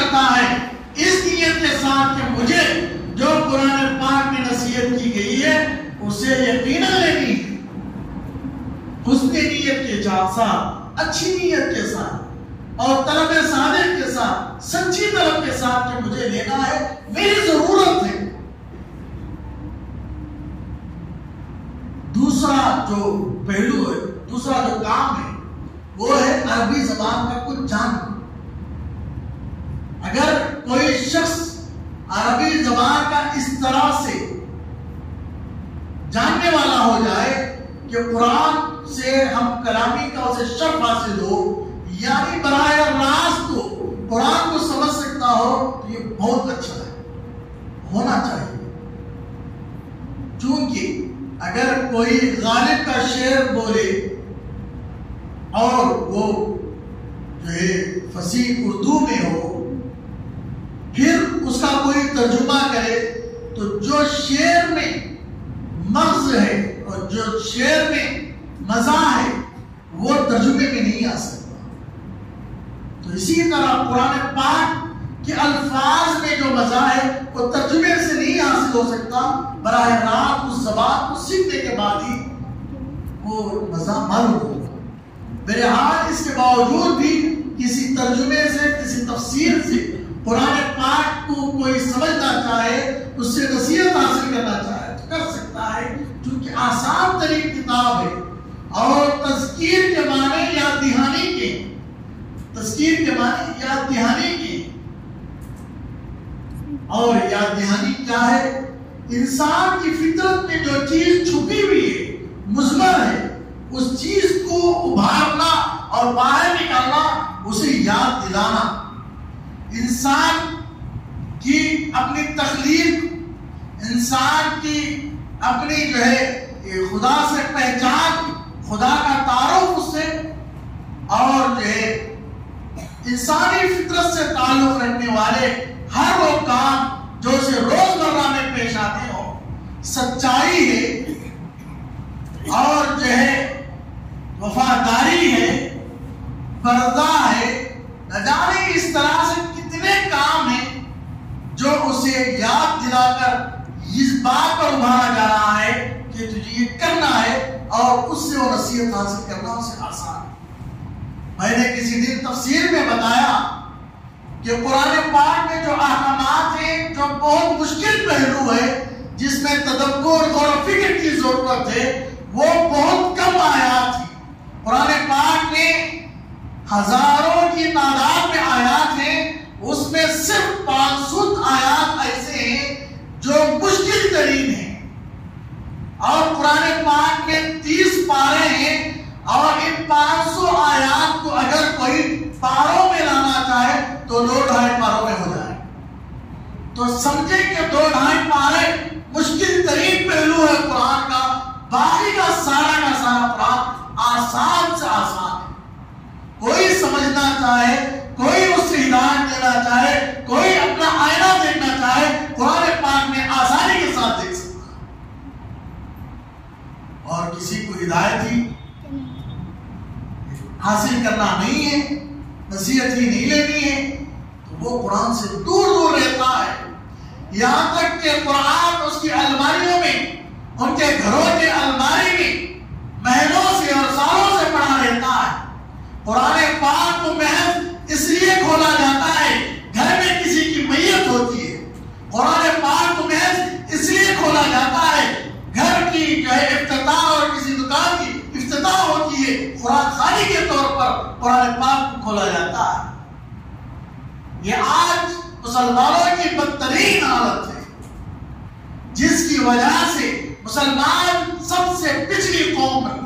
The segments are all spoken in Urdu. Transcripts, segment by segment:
کرتا ہے اس نیت کے ساتھ کہ مجھے جو قرآن پاک میں نصیحت کی گئی ہے اسے یقیناً لینی ہے، حسن نیت کے ساتھ، اچھی نیت کے ساتھ اور طلب صادق کے ساتھ، سچی طلب کے ساتھ کہ مجھے لینا ہے، میری ضرورت ہے۔ دوسرا جو پہلو ہے، دوسرا جو کام ہے وہ ہے عربی زبان کا کچھ جاننا۔ اگر کوئی شخص عربی زبان کا اس طرح سے جاننے والا ہو جائے کہ قرآن سے ہم کلامی کا اسے شرف حاصل ہو، یعنی براہ راست کو قرآن کو سمجھ سکتا ہو، تو یہ بہت اچھا ہے، ہونا چاہیے۔ چونکہ اگر کوئی غالب کا شعر بولے اور وہ جو ہے فصیح اردو میں ہو، پھر اس کا کوئی ترجمہ کرے، تو جو شعر میں مغز ہے اور جو شعر میں مزہ ہے وہ ترجمے میں نہیں آ سکتا۔ تو اسی طرح قرآن پاک کے الفاظ میں جو مزہ ہے وہ ترجمے سے نہیں حاصل ہو سکتا، براہ راست اس زبان کو سیکھنے کے بعد ہی وہ مزہ معلوم ہوگا۔ بہرحال اس کے باوجود بھی کسی ترجمے سے، کسی تفسیر سے قرآن پاک کو کوئی سمجھنا چاہے، اس سے نصیحت حاصل کرنا چاہے تو کر سکتا ہے، کیونکہ آسان ترین کتاب ہے اور تذکیر کے معنی یاد دہانی کے، تذکیر کے معنی یاد دہانی کے، اور یاد دہانی کیا ہے؟ انسان کی فطرت میں جو چیز چھپی ہوئی ہے، مضمر ہے، اس چیز کو ابھارنا اور باہر نکالنا، اسے یاد دلانا۔ انسان کی اپنی تخلیق، انسان کی اپنی جو ہے خدا سے پہچان، خدا کا تعارف اس سے، اور جو ہے انسانی فطرت سے تعلق رکھنے والے ہر وہ کام جو اسے روزمرہ میں پیش آتے ہوں، سچائی ہے اور جو ہے وفاداری ہے، پردہ ہے، نہ جانے اس طرح سے کتنے کام ہیں جو اسے یاد دلا کر اس بات پر ابھارا جا رہا ہے کہ تجھے یہ کرنا ہے، اور اس سے وہ نصیحت حاصل کرنا اسے آسان ہے۔ میں نے کسی دن تفسیر میں بتایا کہ قرآن پاک میں جو احکامات ہیں، جو بہت مشکل پہلو ہے، جس میں تدبر اور فکر کی ضرورت ہے، وہ بہت کم آیات ہیں۔ قرآن پاک میں ہزاروں کی تعداد میں آیات ہیں، اس میں صرف 500 آیات ایسے ہیں جو مشکل ترین ہیں، اور قرآن پاک میں 30 پارے ہیں، اور ان 500 آیات کو اگر کوئی پاروں میں لانا چاہے تو 2-2.5 پاروں میں ہو جائے۔ تو سمجھے کہ 2-2.5 پارے مشکل ترین پہلو ہے قرآن کا، باقی کا سارا قرآن آسان سے آسان ہے۔ کوئی سمجھنا چاہے، کوئی اس سے ہدایت لینا چاہے، کوئی اپنا آئینہ دیکھنا چاہے، قرآن پاک میں آسانی کے ساتھ دیکھ سکتا ہے۔ اور کسی کو ہدایت ہی حاصل کرنا نہیں ہے، نصیحت ہی نہیں لینی ہے، تو وہ قرآن سے دور دور رہتا ہے، یہاں تک کہ قرآن اس کی الماریوں میں، ان کے گھروں کے الماری میں مہینوں سے اور سالوں سے پڑا رہتا ہے۔ قرآن پاک کو محض اس لیے کھولا جاتا ہے گھر میں کسی کی میت ہوتی ہے، قرآن پاک کو محض اس لیے کھولا جاتا ہے گھر کی جو ہے افتتاح اور کسی دکان کی افتتاح ہوتی ہے، قرآن خانی کے طور پر قرآن پاک کو کھولا جاتا ہے۔ یہ آج مسلمانوں کی بدترین حالت ہے، جس کی وجہ سے مسلمان سب سے پچھلی قوم بن گئی۔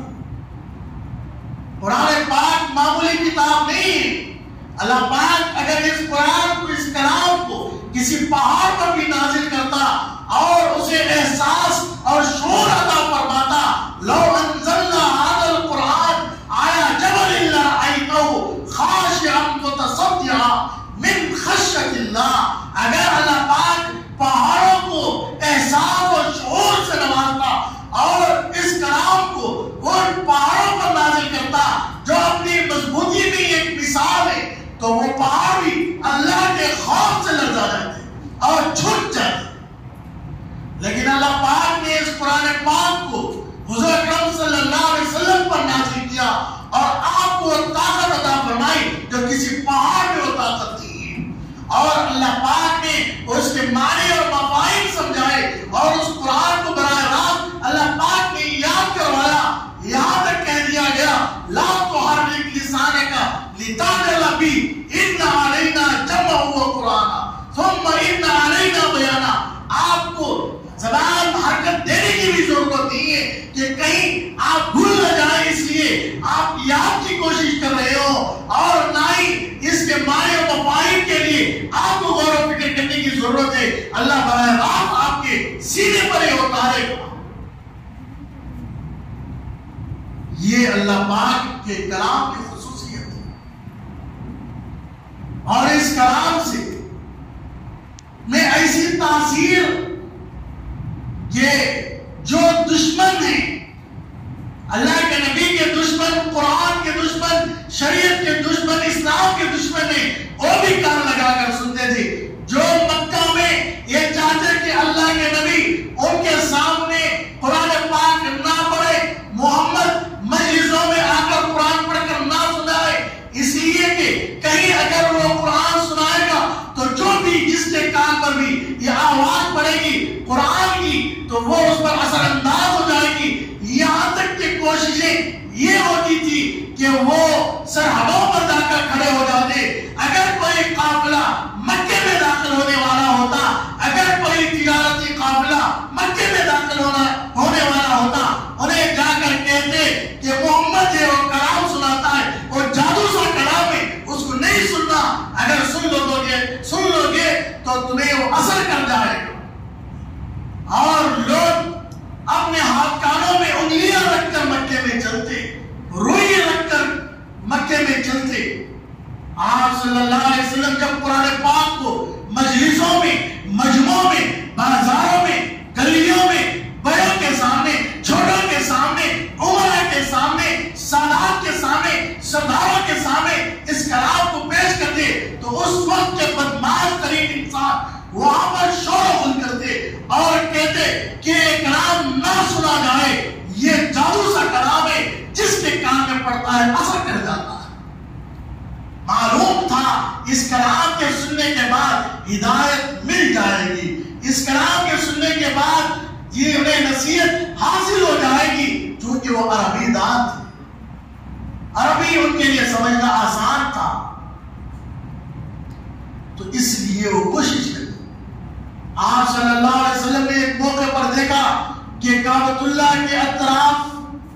قرآن پاک معمولی کتاب نہیں ہے۔ اللہ پاک اگر اس قرآن کو، اس کلام کو کسی پہاڑ پر بھی نازل کرتا اور اسے احساس اور شعور عطا فرماتا، لو انزلنا هذا القرآن على جبل لرأيته خاشعا متصدعا من خشیۃ اللہ، اگر اللہ پاک پہاڑوں کو احساس اور شعور سے نوازتا اور اس کلام کو ان پہاڑوں پر نازل کرتا جو اپنی مضبوطی میں ایک مثال ہے، تو وہ پہاڑ بھی اللہ کے خوف سے لرزا جاتے اور چھٹ جاتے. لیکن اللہ پاک نے اس قرآن پاک کو حضور اکرم صلی اللہ علیہ وسلم پر نازل کیا اور آپ کو طاقت عطا فرمائی جو کسی پہاڑ میں وہ طاقت تھی. اور اللہ پاک نے اس کے معنی اور مفاہیم سمجھائے اور اس قرآن کو براہ راست اللہ پاک نے یاد کروایا. یہاں تک کہہ دیا گیا لا تحرک لسانک لتعجل بہ ان علینا جمعہ وقرآن ثم ان علینا بیانہ. آپ کو زبان حرکت دینے کی بھی ضرورت نہیں ہے کہ کہیں آپ بھول نہ جائیں، اس لیے آپ یاد کی کوشش کر رہے ہو اور نہ ہی اس کے معنی و مفاہیم کے لیے آپ کو غور و فکر کرنے کی ضرورت ہے. اللہ براہ راست آپ کے سینے پر یہ اتارے گا. یہ اللہ پاک کے کلام کی خصوصیت ہے اور اس کلام سے میں ایسی تاثیر کہ جو دشمن ہیں، اللہ کے نبی کے دشمن، قرآن کے دشمن، شریعت کے دشمن، اسلام کے دشمن ہیں، وہ بھی کان لگا کر سنتے تھے. جو مکہ میں یہ چاہتے کہ اللہ کے نبی ان کے سامنے قرآن پاک نہ پڑھے، محمد مجلسوں میں آ کر قرآن پڑھ کر نہ سنائے، اس لیے کہ کہیں اگر وہ قرآن سنائے گا تو جو بھی جس کے کان پر بھی یہ آواز پڑے گی قرآن کی تو وہ اس پر اثر انداز ہو جائے گی. یہاں تک کہ کوششیں یہ ہوتی تھی کہ وہ سرحدوں پر جا کر کھڑے ہو جاتے. اگر کوئی قافلہ مکے میں داخل ہونے والا ہوتا، اگر کوئی تجارتی قافلہ مکے میں داخل ہونے والا ہوتا، انہیں جا کر کہتے کہ محمد جو کلام سناتا ہے وہ جادو سا کلام ہے، اس کو نہیں سننا، اگر سن لو گے تو تمہیں وہ اثر کر جائے گا. اور لوگ اپنے ہاتھ کانوں میں انگلیاں رکھ کر مکے میں چلتے، روئی رکھ کر مکے میں چلتے. آپ صلی اللہ علیہ وسلم جب قرآن پاک کو مجلسوں میں، مجمعوں میں، بازاروں میں، گلیوں میں، بڑوں کے سامنے، چھوٹوں کے سامنے، عمراء کے سامنے، سادات کے سامنے، سرداروں کے سامنے اس کلام کو پیش کرتے تو اس وقت کے بدماش ترین انسان وہاں پر شور و غل کرتے اور کہتے کہ یہ کلام نہ سنا جائے، یہ جادو سا کلام ہے، جس کے کان میں پڑتا ہے اثر کر جاتا ہے. معلوم تھا اس کلام کے سننے کے بعد ہدایت مل جائے گی، اس کلام کے سننے کے بعد یہ انہیں نصیحت حاصل ہو جائے گی، چونکہ وہ عربی دان تھے، عربی ان کے لیے سمجھنا آسان تھا، تو اس لیے وہ کوشش کرتے. آپ صلی اللہ علیہ وسلم نے ایک موقع پر دیکھا کہ کعبۃ اللہ کے اطراف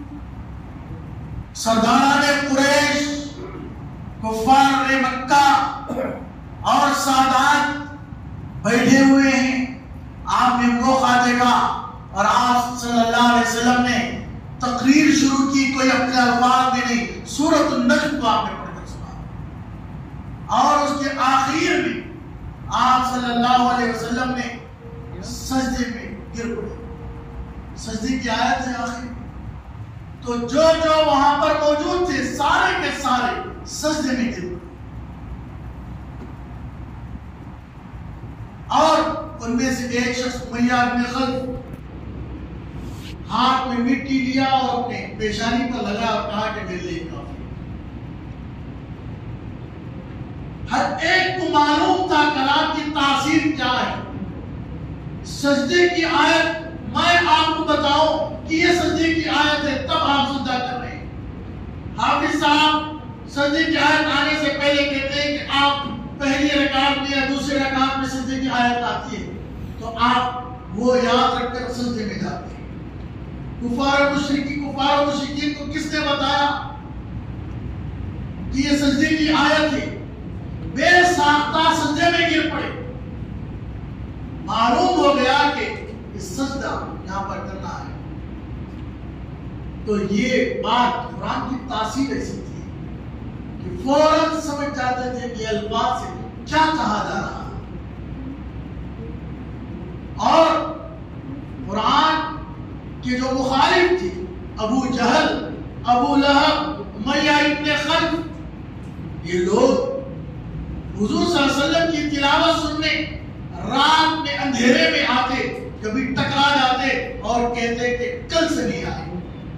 سرداران قریش، کفار مکہ اور سادات بیٹھے ہوئے ہیں. آپ نے موقع دیکھا اور آپ صلی اللہ علیہ وسلم نے تقریر شروع کی، کوئی اپنے الفاظ میں نہیں، سورۃ النجم کو آپ نے پڑھ کر سنا اور اس کے آخر میں آپ صلی اللہ علیہ وسلم نے سجدے میں گر پڑے. سجدے کی آیت ہے آخر، تو جو وہاں پر موجود تھے سارے کے سارے سجدے میں گر پڑے اور ان میں سے ایک شخص امیہ بن خلف ہاتھ میں مٹی لیا اور اپنے پیشانی پر لگا اور کہا کہ میرے لیے کافی. ہر ایک کو معلوم تھا کلام کی تاثیر کیا ہے. سجدے کی آیت میں آپ کو بتاؤں کہ یہ سجدے کی آیت ہے، تب آپ سجدہ کر رہے ہیں. حافظ صاحب سجدے کی آیت آنے سے پہلے کہتے ہیں کہ آپ پہلی رکعت میں یا دوسری رکعت میں سجدے کی آیت آتی ہے تو آپ وہ یاد رکھ کر سجدے میں جاتے ہیں. کفار و مشرکین کو کس نے بتایا کہ یہ سجدے کی آیت ہے؟ بے ساختہ سجدے میں گر پڑے. معلوم ہو گیا کہ سجدہ یہاں پر کرنا ہے. تو یہ بات قرآن کی تاثیر ایسی تھی کہ فوراً سمجھ جاتے تھے کہ الفاظ سے کیا کہا جا رہا ہے. اور قرآن کے جو مخالف تھے، ابو جہل، ابو لہب، امیہ ابن خلف، یہ لوگ حضور صلی اللہ علیہ وسلم کی تلاوت سننے رات میں اندھیرے میں آتے، کبھی ٹکرا جاتے اور کہتے کہ کل سے نہیں آئے.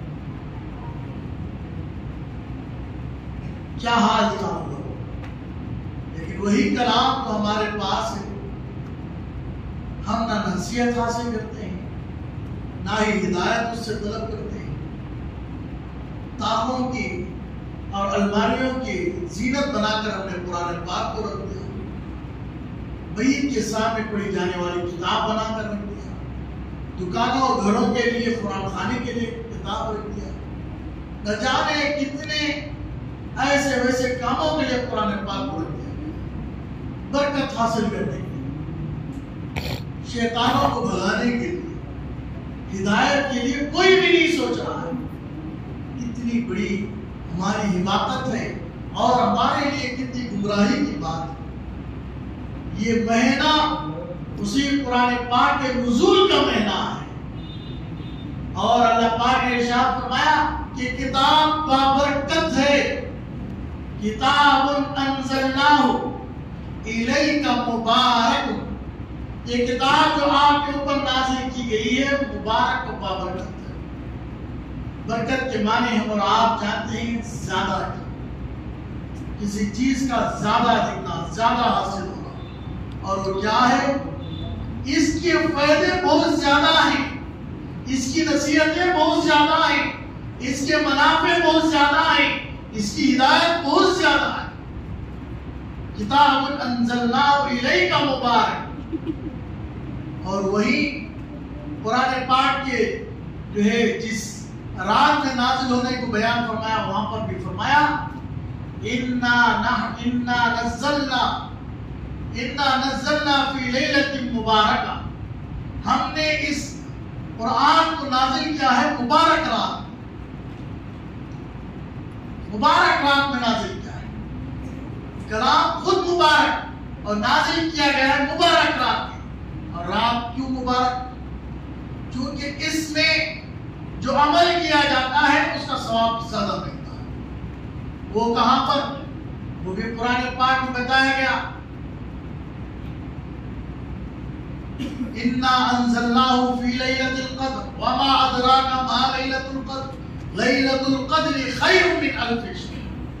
کیا حال تھا ہم لوگوں. لیکن وہی کلام تو ہمارے پاس ہے. ہم نہ نصیحت حاصل کرتے ہیں، نہ ہی ہدایت اس سے طلب کرتے ہیں. تاخوں کی اور الماریوں کی زینت بنا کر ہم نے قرآن پاک کو رکھ دیا، بیت کے سامنے پڑھی جانے والی کتاب بنا کر رکھ دیا، دکانوں اور گھروں کے لیے قرآن خانے کے لیے کتاب رکھ دیا. نہ جانے کتنے ایسے ویسے کاموں کے لیے قرآن پاک کو رکھ دیا، برکت حاصل کرنے کے لیے، شیطانوں کو بھگانے کے لیے، ہدایت کے لیے کوئی بھی نہیں سوچ رہا ہے. اتنی بڑی ہماری حماقت ہے اور ہمارے لیے کتنی گمراہی کی بات ہے. یہ مہینہ اسی قرآن پاک کے نزول کا مہینہ ہے، اور اللہ پاک نے ارشاد فرمایا کہ کتاب بابرکت ہے. کتاب انزلناہ الیک مبارک، یہ کتاب جو آپ کے اوپر نازل کی گئی ہے مبارک و بابرکت ہے. برکت کے معنی ہم اور آپ جانتے ہیں زیادہ ہے، کسی چیز کا زیادہ دکھنا، زیادہ حاصل ہونا. اور وہ کیا ہے؟ اس کے فائدے بہت زیادہ ہیں، اس کی نصیحتیں بہت زیادہ ہیں، اس کے منافع بہت زیادہ ہیں، اس کی ہدایت بہت زیادہ ہے. کتاب انزلناہ الیک مبارک. اور وہی قرآن پاک کے جو ہے جس رات میں نازل ہونے کو بیان فرمایا، وہاں پر بھی فرمایا انا نزلنا فی لیلۃ مبارکہ، ہم نے اس قرآن کو نازل کیا ہے مبارک رات، مبارک رات میں نازل کیا ہے. کلام خود مبارک اور نازل کیا گیا ہے مبارک رات میں. اور رات کیوں مبارک؟ کیونکہ اس میں جو عمل کیا جاتا ہے اس کا ثواب زیادہ ملتا ہے. وہ کہاں پر؟ وہ بھی قرآن پاک میں بتایا گیا، انا انزلناہ فی لیلۃ القدر وما ادراک ما لیلۃ القدر لیلۃ القدر خیر من الف شہر.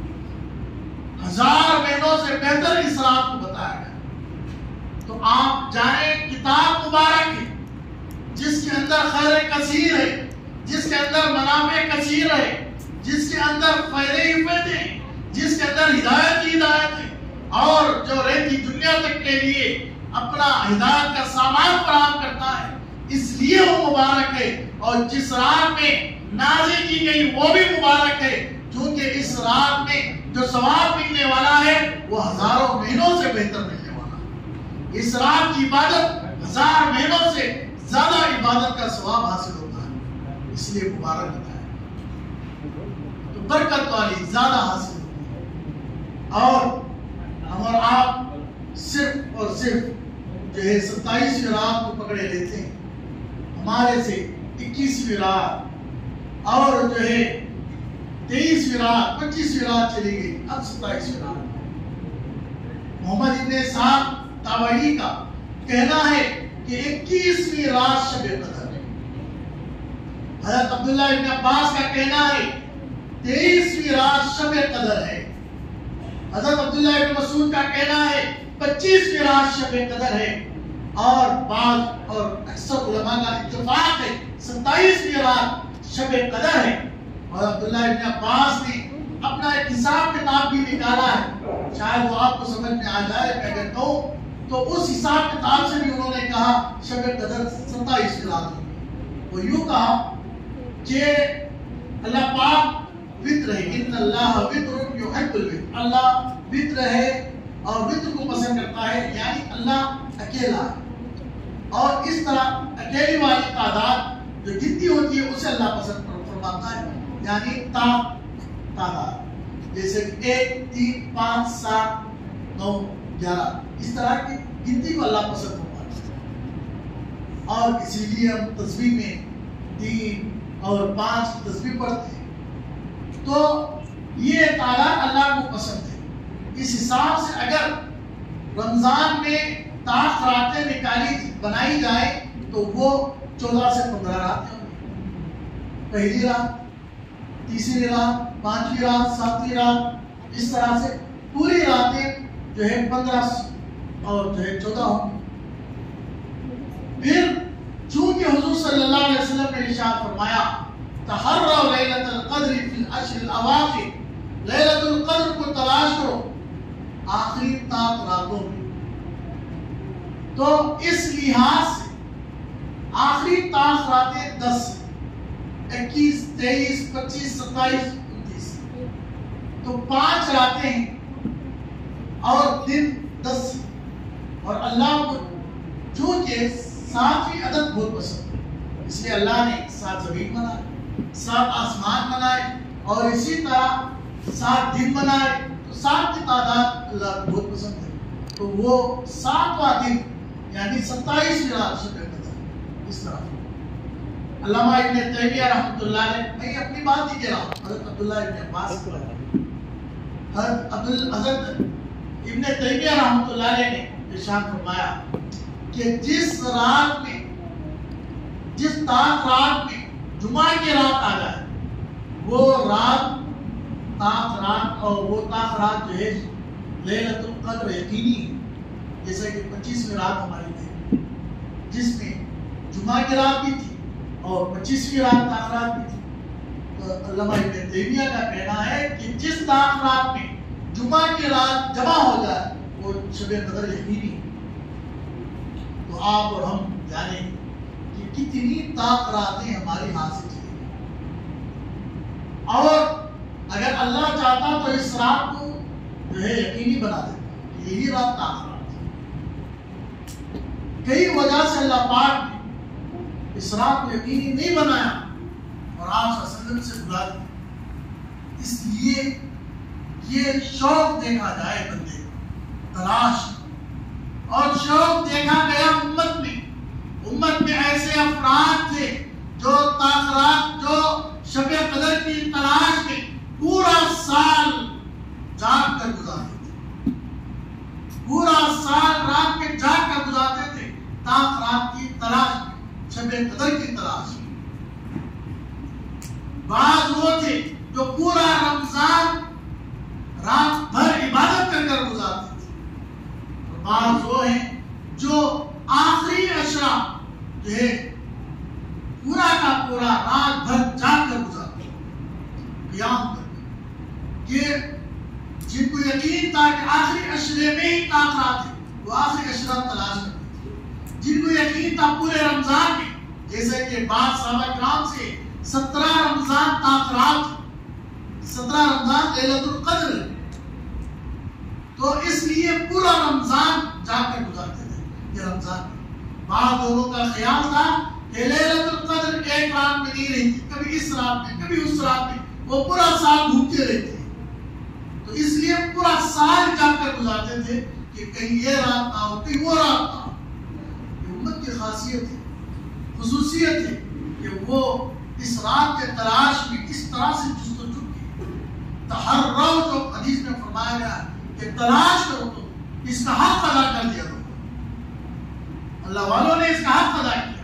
1000 مہینوں سے بہتر اس رات کو بتایا گیا. تو آپ جانیں کتاب مبارک ہے جس کے اندر خیر کثیر ہے، جس کے اندر منافع کثیر ہے، جس کے اندر فائدے ہی فائدے ہیں، جس کے اندر ہدایت ہی ہدایت ہے، اور جو رہتی دنیا تک کے لیے اپنا ہدایت کا سامان فراہم کرتا ہے. اس لیے وہ مبارک ہے. اور جس رات میں نازل کی گئی وہ بھی مبارک ہے، کیونکہ اس رات میں جو ثواب ملنے والا ہے وہ ہزاروں مہینوں سے بہتر ملنے والا ہے. اس رات کی عبادت 1000 مہینوں سے زیادہ عبادت کا ثواب حاصل ہوتا ہے، اس لیے مبارک ہوتا ہے. تو برکت والی زیادہ حاصل ہوتی ہے. اور ہم اور آپ صرف اور صرف جو ہے 27ویں رات کو پکڑے لیتے ہیں. ہمارے سے 21ویں رات اور جو ہے 23ویں رات 25ویں رات چلی گئی، اب 27ویں رات. محمد ابن اسحاق تابعی کا کہنا ہے کہ 21ویں رات شب قدر ہے. حضرت عبداللہ ابن عباس کا کہنا ہے 23ویں رات شب قدر ہے. حضرت عبداللہ ابن مسعود کا کہنا ہے 25ویں رات شب قدر ہے. اور بعض اور اکثر علماء کا اتفاق ہے 27ویں رات شب قدر ہے. اور عبداللہ ابن عباس نے اپنا ایک حساب کتاب بھی نکالا ہے، شاید وہ آپ کو سمجھ میں آ جائے کہ اگر کہوں تو اس حساب کتاب سے بھی انہوں نے کہا شب قدر 27ویں رات ہوگی. وہ یوں کہا کہ اللہ پاک وطر ہے، ان اللہ وطر یحب الوطر، اللہ وطر ہے اور وطر کو پسند کرتا ہے، یعنی اللہ اکیلا ہے. اور اس طرح اکیلی والی تعداد جو گنتی ہوتی ہے اسے اللہ پسند فرماتا ہے، یعنی تعداد جیسے 1 3 5 7 9 11 اس طرح کی گنتی کو اللہ پسند فرماتا ہے. اور اسی لیے ہم تسبیح میں 3 اور 5 کی تسبیح پڑھتے ہیں. تو یہ تعداد اللہ کو پسند ہے. اس حساب سے اگر رمضان میں طاق راتیں بنائی جائیں تو وہ 14 سے 15 راتیں ہوں گی. پہلی رات، تیسری رات، پانچویں رات، ساتویں رات، اس طرح سے پوری راتیں جو ہے 15 اور جو ہے 14 ہوں گی. پھر چونکہ حضور صلی اللہ علیہ وسلم نے ارشاد فرمایا تحروا لیلۃ القدر فی العشر الاواخر، لیلۃ القدر کو تلاش کرو آخری طاق راتوں میں. تو اس لحاظ سے آخری طاق راتیں 10، 21، 23، 25، 27، 29، تو 5 راتیں ہیں اور دن 10. اور اللہ کو چونکہ 7ویں عدد بہت پسند ہے، اس لیے اللہ نے 7 زمین بنائے، 7 آسمان بنائے، اور اسی طرح 7 دن بنائے. تو 7 کی تعداد اللہ کو بہت پسند ہے. تو وہ 7واں دن یعنی 27ویں رات شب قدر. اس طرح علامہ ابن تیمیہ رحمۃ اللہ علیہ، میں اپنی بات نہیں کہہ رہا ہوں، حضرت عبداللہ ابن عباس حضرت ابن تیمیہ رحمۃ اللہ علیہ نے ارشاد فرمایا کہ جس رات میں، جس طاق رات میں جمعہ کی رات آ جائے وہ رات طاق رات، اور وہ طاق رات جو ہے لیلۃ القدر یقینی ہے. جیسا کہ 25ویں رات ہماری ہے جس میں جمعہ کی رات بھی تھی اور 25ویں رات طاق رات بھی تھی. تو علامہ ابن تیمیہ کا کہنا ہے کہ جس طاق رات میں جمعہ کی رات جمع ہو جائے وہ شب قدر یقینی ہے. تو آپ اور ہم جانیں کہ کتنی طاق راتیں ہماری حاصل ہیں، اور اگر اللہ چاہتا تو اس رات کو جو ہے یقینی بنا دیتا کہ یہی رات طاق رات ہے. کئی وجہ سے اللہ پاک نے اس رات کو یقینی نہیں بنایا اور آپ صلی اللہ علیہ وسلم سے بلا دیا. اس لیے یہ شوق دیکھا جائے بندے کو، تلاش، اور شوق دیکھا گیا امت میں ایسے افراد تھے جو طاق رات، جو شب قدر کی تلاش میں پورا سال جاگ کر گزارتے تھے، پورا سال رات میں جاگ کر گزارتے تھے طاق رات کی تلاش میں، شب قدر کی تلاش میں. بعض وہ تھے جو پورا رمضان رات بھر عبادت کر کر گزارتے تھے، اور بعض وہ ہیں جو آخری عشرہ جو ہے پورا کا پورا رات بھر جاگ کر گزارتے تھے قیام کر کے، کہ جن کو یقین تھا کہ آخری عشرے میں ہی طاق رات ہے وہ آخری عشرہ تلاش کرتے تھے. جن کو یقین تھا پورے رمضان میں، جیسے کہ بعض صحابہ کرام سے 17 رمضان طاق رات، 17 رمضان لیلۃ القدر، تو اس لیے پورا رمضان جا کر گزارتے تھے. یہ رمضان بعض لوگوں کا خیال تھا کہ لیلۃ القدر ایک رات میں نہیں رہتی، کبھی اس رات میں کبھی اس رات میں، وہ پورا سال گھومتے رہتے ہیں. تو اس لیے پورا سال جا کر گزارتے تھے کہ کہیں یہ رات نہ ہو، کہیں وہ رات نہ ہو. یہ امت کی خاصیت ہے، خصوصیت ہے کہ وہ اس رات کے تلاش میں اس طرح سے جستجو کی. تحروا جو حدیث میں فرمایا گیا کہ تلاش کرو تو اس کا حق ادا کر دیا کرو. اللہ والوں نے اس کا حق ادا کیا.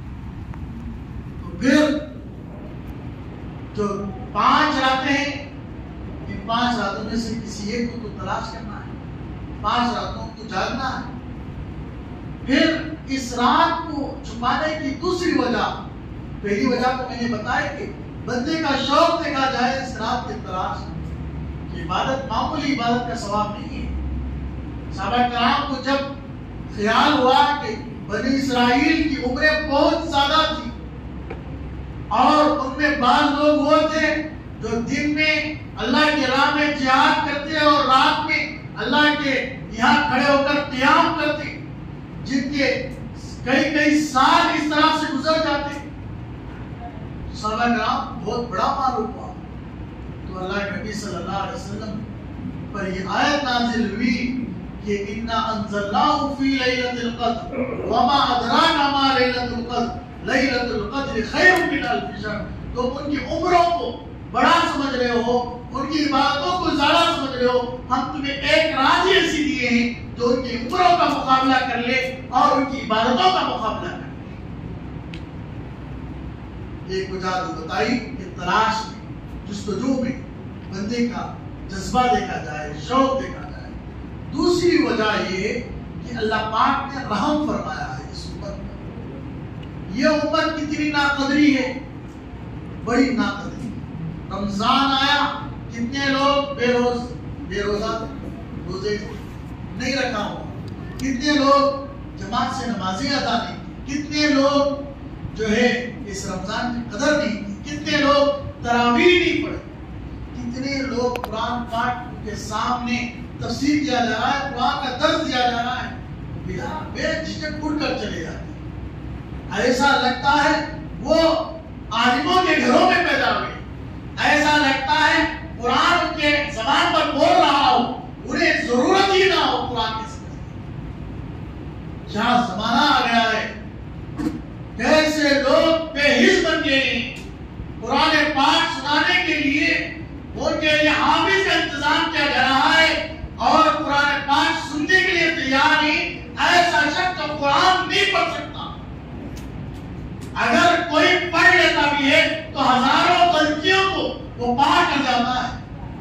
تو پھر جو 5 راتیں ہیں، ان 5 راتوں میں سے کسی ایک کو تو تلاش کرنا ہے، 5 راتوں کو جاگنا ہے. پھر اس رات کو چھپانے کی دوسری وجہ، پہلی وجہ تو میں نے بتایا کہ بندے کا شوق دیکھا جائے اس رات کے تلاش کہ عبادت معمولی عبادت کا ثواب نہیں ہے. صحابہ کرام کو جب خیال ہوا کہ بنی اسرائیل کی عمریں بہت زیادہ تھی اور ان میں بعض لوگ وہ تھے جو دن میں اللہ کی راہ میں جہاد کرتے اور رات میں اللہ کے یہاں کھڑے ہو کر قیام کرتے، جن کے کئی سال اس طرح سے گزر جاتے، صحابہ کرام بہت بڑا معلوم ہوا. تو اللہ کے نبی صلی اللہ علیہ وسلم پر یہ آیت نازل ہوئی کہ اِنَّا أَنزَلْنَاهُ فِي لَيْلَةِ الْقَدْرِ وَمَا أَدْرَاكَ مَا لَيْلَةُ الْقَدْرِ لَيْلَةُ الْقَدْرِ خَيْرٌ مِنْ أَلْفِ شَهْرٍ. تو ان کی عمروں کو بڑا سمجھ رہے ہو، ان کی عبادتوں کو زیادہ سمجھ رہے ہو. ہم تمہیں ایک رات ہی ایسی دیے ہیں جو ان کی عمروں کا مقابلہ کر لے اور ان کی عبادتوں کا مقابلہ کر لے. ایک وجہ جو بتائی کہ تلاش میں، جستجو میں بندے کا جذبہ دیکھا جائے، شوق دیکھا جائے. دوسری وجہ یہ کہ اللہ پاک نے رحم فرمایا ہے اس امت پر. یہ امت کتنی ناقدری ہے، بڑی ناقدری. رمضان آیا، کتنے لوگ بے روزہ روزے نہیں رکھا ہوا، کتنے لوگ جماعت سے نمازیں ادا نہیں، کتنے لوگ جو ہے اس رمضان کی قدر نہیں کی، کتنے لوگ تراویح نہیں پڑھے، کتنے لوگ قرآن پاک کے سامنے تفسیر کیا جا رہا ہے، قرآن کا درس دیا جا رہا ہے، بے جھجک اٹھ کر چلے جاتے ہیں. ایسا لگتا ہے وہ عالموں کے گھروں میں پیدا ہوئے، ایسا لگتا ہے قرآن ان کے زبان پر بول رہا ہو، انہیں ضرورت ہی نہ ہو قرآن کے سمجھنے. کیا زمانہ آ گیا ہے، کیسے لوگ بے حس بن گئے ہیں. قرآن پاک سنانے کے لیے ان کے لیے حافظ کا انتظام کیا جا رہا ہے اور قرآن پاک سننے کے لیے تیار نہیں. ایسا شخص جو قرآن نہیں پڑھ سکتا، اگر کوئی پڑھ لیتا بھی ہے تو ہزاروں غلطیوں کو وہ پار کر جاتا ہے.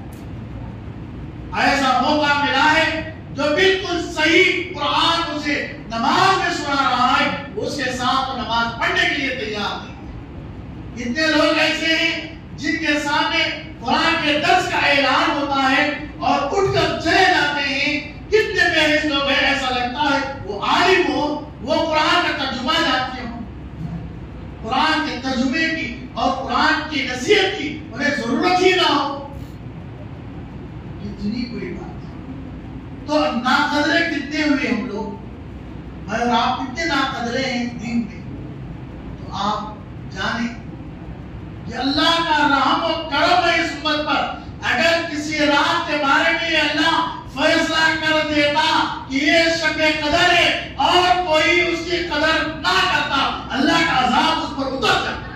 ایسا موقع ملا ہے جو بالکل صحیح قرآن اسے نماز میں سنا رہا ہے، اس کے ساتھ وہ نماز پڑھنے کے لیے تیار نہیں. کتنے لوگ ایسے ہیں جن کے سامنے قرآن کے درس کا اعلان ہوتا ہے اور اٹھ کر چلے جاتے ہیں. کتنے بے حس لوگ ہیں، ایسا لگتا ہے وہ عالم ہو، وہ قرآن کا ترجمہ جانتے ہوں، قرآن کے ترجمے کی اور قرآن کی نصیحت کی انہیں ضرورت ہی نہ ہو. کتنی بڑی بات ہے. تو ناقدرے کتنے ہوئے ہم لوگ، مگر آپ کتنے ناقدرے ہیں دین میں. تو آپ جانیں کہ اللہ کا رحم و کرم ہے اس امت پر. اگر کسی رات کے بارے میں اللہ فیصلہ کر دیتا کہ یہ شب قدر ہے اور کوئی اس کی قدر نہ کرتا، اللہ کا عذاب اس پر اتر جاتا.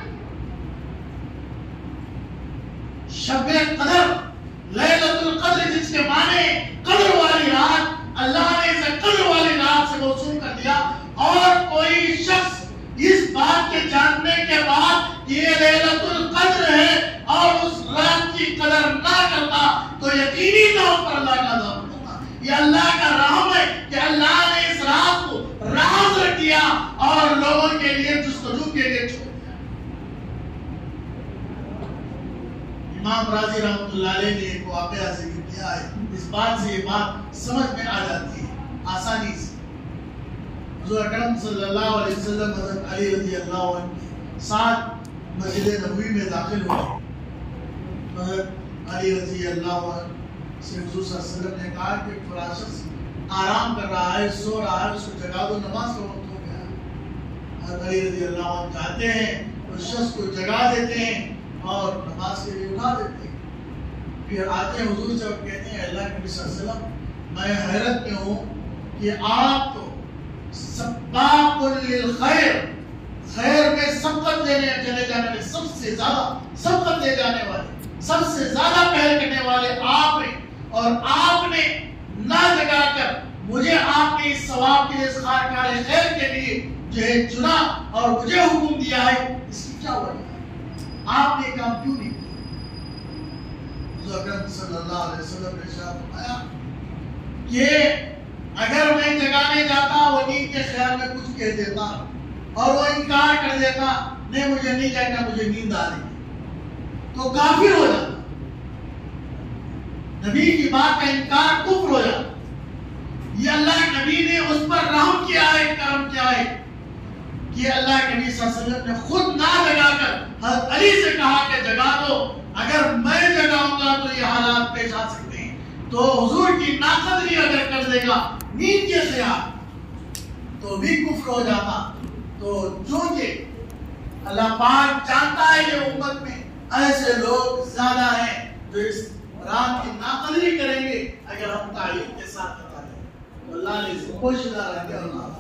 شب قدر، لیلۃ القدر جس کے معنی قدر والی رات، اللہ نے اسے قدر والی رات سے موصول کر دیا. اور کوئی شخص اس بات کے جاننے کے بعد کہ یہ لیلۃ القدر ہے اور اس رات کی قدر نہ کرتا تو یقینی طور پر اللہ کا عذاب ہوتا. یہ اللہ کا رحم ہے کہ اللہ نے اس رات کو راز رکھ دیا اور لوگوں کے لیے جستجو کے لیے چھوڑ دیا. امام رازی رحمۃ اللہ علیہ نے ایک واقعہ ذکر کیا ہے. اس بات سے یہ بات سمجھ میں آ جاتی ہے آسانی سے. حضور اکرم صلی اللہ علیہ وسلم حضرت علی رضی اللہ عنہ کے ساتھ مسجد نبوی میں داخل ہوئے. حضرت علی رضی اللہ عنہ سے حضور صلی اللہ علیہ وسلم نے کہا کہ فلاں شخص آرام کر رہا ہے، سو رہا ہے، اس کو جگا دو، نماز کا وقت ہو گیا. حضرت علی رضی اللہ عنہ جاتے ہیں، اس شخص کو جگا دیتے ہیں اور نماز کے لیے اٹھا دیتے ہیں. پھر آتے ہیں حضور سے اور کہتے ہیں اللہ کے نبی صلی اللہ علیہ وسلم میں حیرت میں ہوں کہ آپ تو سباق للخیر، خیر میں سبقت دینے چلے جانے والے، سب سے زیادہ سبقت دے جانے والے، سب سے زیادہ پہل کرنے والے آپ ہیں. اور آپ نے نہ جگا کر مجھے آپ نے اس ثواب کے لیے، اس کار خیر کے لیے جو ہے چنا اور مجھے حکم دیا ہے، اس کی کیا وجہ ہے؟ آپ نے کام کیوں نہیں کیا؟ حضور اکرم صلی اللہ علیہ وسلم نے ارشاد فرمایا کہ اگر میں جگانے جاتا وہ نیند کے خیال میں کچھ کہہ دیتا اور وہ انکار کر دیتا نہیں مجھے نہیں جاگنا، مجھے نیند آ رہی ہے، تو کافر ہو جاتا. نبی کی بات کا انکار کفر ہو جاتا. یہ اللہ کے نبی نے اس پر رحم کیا ہے، کرم کیا ہے کہ اللہ کے نبی صلی اللہ علیہ وسلم نے خود نہ جگا کر حضرت علی سے کہا کہ جگا دو. اگر میں جگاؤں گا تو یہ حالات پیش آ سکتے ہیں. تو حضور کی ناقدری اگر کر دے گا نیند کے خیال تو بھی کفر ہو جاتا. تو چونکہ اللہ پاک جانتا ہے کہ امت میں ایسے لوگ زیادہ ہیں جو اس رات کی ناقدری کریں گے اگر ہم تعلیم کے ساتھ بتا دیں تو اللہ نے پوشیدہ رکھے.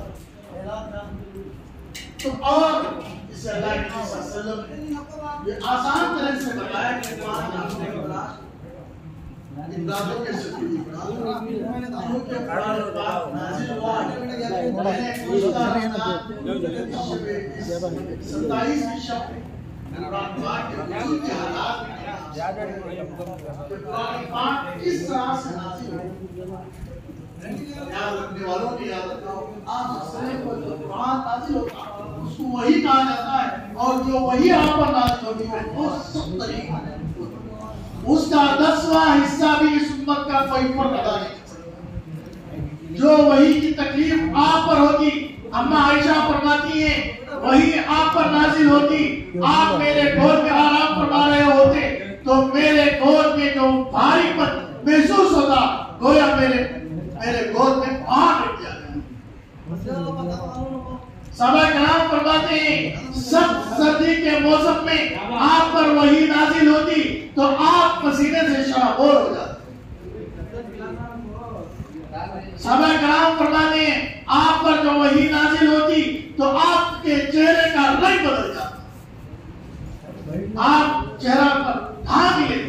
تو اور اس اللہ کے نبی صلی اللہ علیہ وسلم نے یہ آسان طرح سے بتایا کہ امدادوں کے سبیل نازل ہوا 27 کی شب قرآن پاک کے وجود کے حالات میں قرآن پاک کس طرح سے نازل ہوا. یاد رکھنے والوں کی یاد رکھو آپ سنے کو جو قرآن نازل ہوتا اس کو وہی کہا جاتا ہے, اور جو وہی آپ پر نازل ہوتی ہے وہ سب طریقہ ہے. اس کا 10واں حصہ بھی اس امت کا کوئی فرق ادا نہیں کر سکتا. جو وہی کی تکلیف آپ پر ہوگی, اما عائشہ فرماتی ہیں وہی آپ پر نازل ہوتی, آپ میرے گود میں آرام فرما رہے ہوتے تو میرے گود میں جو بھاری پن محسوس ہوتا گویا میرے گود میں پہاڑ رکھ جاتا. صحابہ کرام فرماتے ہیں سخت سردی کے موسم میں آپ پر وحی نازل ہوتی تو آپ پسینے سے شرابور ہو جاتے. صحابہ کرام فرماتے ہیں آپ پر جو وحی نازل ہوتی تو آپ کے چہرے کا رنگ بدل جاتا, آپ چہرہ پر ڈھانک لیتے.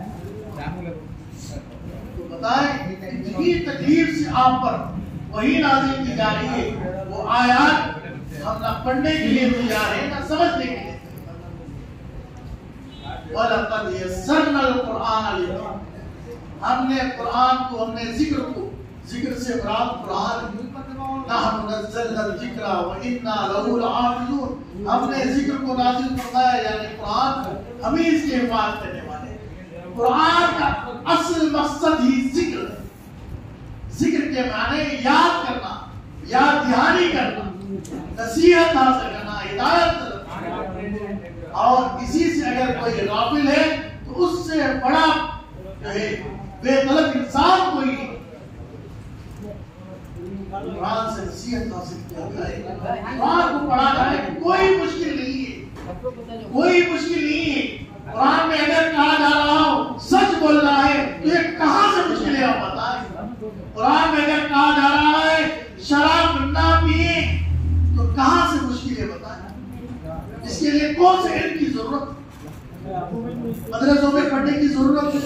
تو بتائیں اتنی تکلیف سے آپ پر وحی نازل کی جا رہی ہے, وہ آیات ہم نہ پڑھنے کے لیے تیار ہیں نہ سمجھنے کے لیے. وَلَقَدْ يَسَّرْنَا الْقُرْآنَ لِلذِّكْرِ, ہم نے قرآن کو, ہم نے ذکر کو, ذکر سے مراد قرآن, نَحْنُ نَزَّلْنَا الذِّكْرَ وَإِنَّا لَهُ لَحَافِظُونَ, ہم نے ذکر کو نازل فرمایا یعنی قرآن کو, ہم ہی اس کی حفاظت کرنے والے. قرآن کا اصل مقصد ہی ذکر ہے. ذکر کے معنی یاد کرنا, یاد دہانی کرنا, نصیحت حاصل کرنا, ہدایت کرنا. اور اسی سے اگر کوئی غافل ہے تو اس سے بڑا جو ہے بے طلب انسان کوئی نہیں. قرآن سے نصیحت حاصل کیا جائے, قرآن کو پڑھا جائے, کوئی مشکل نہیں ہے, کوئی مشکل نہیں ہے. قرآن میں اگر کہا جا رہا ہو سچ بولنا ہے تو یہ کہاں سے مشکل ہے آپ بتائیں. قرآن میں اگر کہا جا رہا ہے شراب نہ پیئے تو کہاں سے مشکل ہے بتائیں. اس کے لیے کون سے علم کی ضرورت, مدرسوں میں پڑھنے کی ضرورت ہے.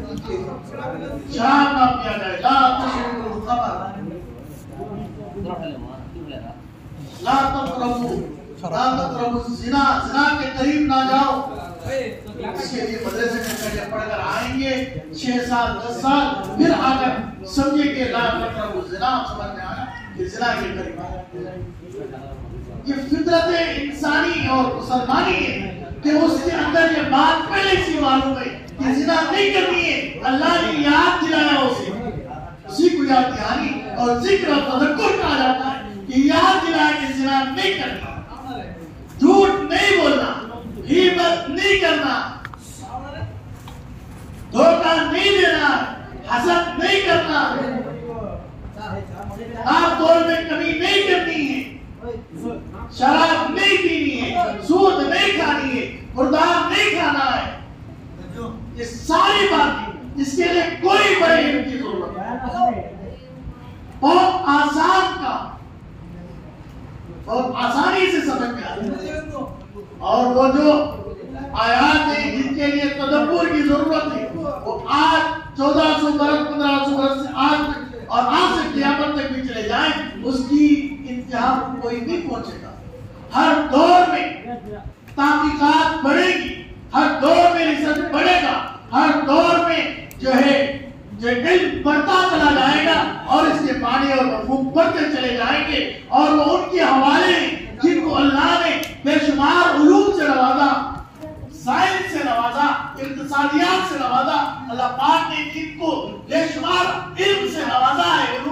شراب نہ پیا جائے, لا تشربوا الخمر, لا تقربوا الزنا, زنا کے قریب نہ جاؤ. اس کے لیے مدرسے میں پہلے پڑھ کر آئیں گے 6 سال 10 سال, پھر آ کر سمجھے کہ لا تقربوا الزنا, سمجھ میں آیا کہ زنا کے قریب آیا. یہ فطرت انسانی اور مسلمانی ہے کہ اس کے اندر یہ بات پہلے سے معلوم ہے کہ زنا نہیں کرنی ہے. اللہ نے یاد دلایا اسے, اسی کو یاد دہانی اور ذکر اور تذکر کہا جاتا ہے کہ یاد دلایا کہ زنا نہیں کرنا, جھوٹ نہیں بولنا, غیبت نہیں کرنا, دھوکہ نہیں دینا, حسد نہیں کرنا, آپ دور میں کمی نہیں کرنی ہے, شراب نہیں پینی ہے, سود نہیں کھانی ہے, مردار نہیں کھانا ہے. یہ ساری باتیں اس کے لیے کوئی بڑے علم کی ضرورت ہے. بہت آسان کا, بہت آسانی سے سمجھ میں آتا ہے. اور وہ جو آیات ہیں جن کے لیے تدبر کی ضرورت ہے وہ آج 1400 برس 1500 برس سے آج تک اور آج سے قیامت تک بھی چلے جائیں, اس کی انتہا کوئی نہیں پہنچے گا. ہر دور میں تحقیقات بڑھے گی, ہر دور میں ریسرچ بڑھے گا, ہر دور میں جو ہے جو علم بڑھتا چلا جائے گا اور اس کے معنی اور مفہوم بڑھتے چلے جائیں گے. اور وہ ان کے حوالے ہیں جن کو اللہ نے بے شمار علوم سے نوازا, سائنس سے نوازا, اقتصادیات سے نوازا. اللہ پاک نے جن کو بے شمار علم سے نوازا ہے,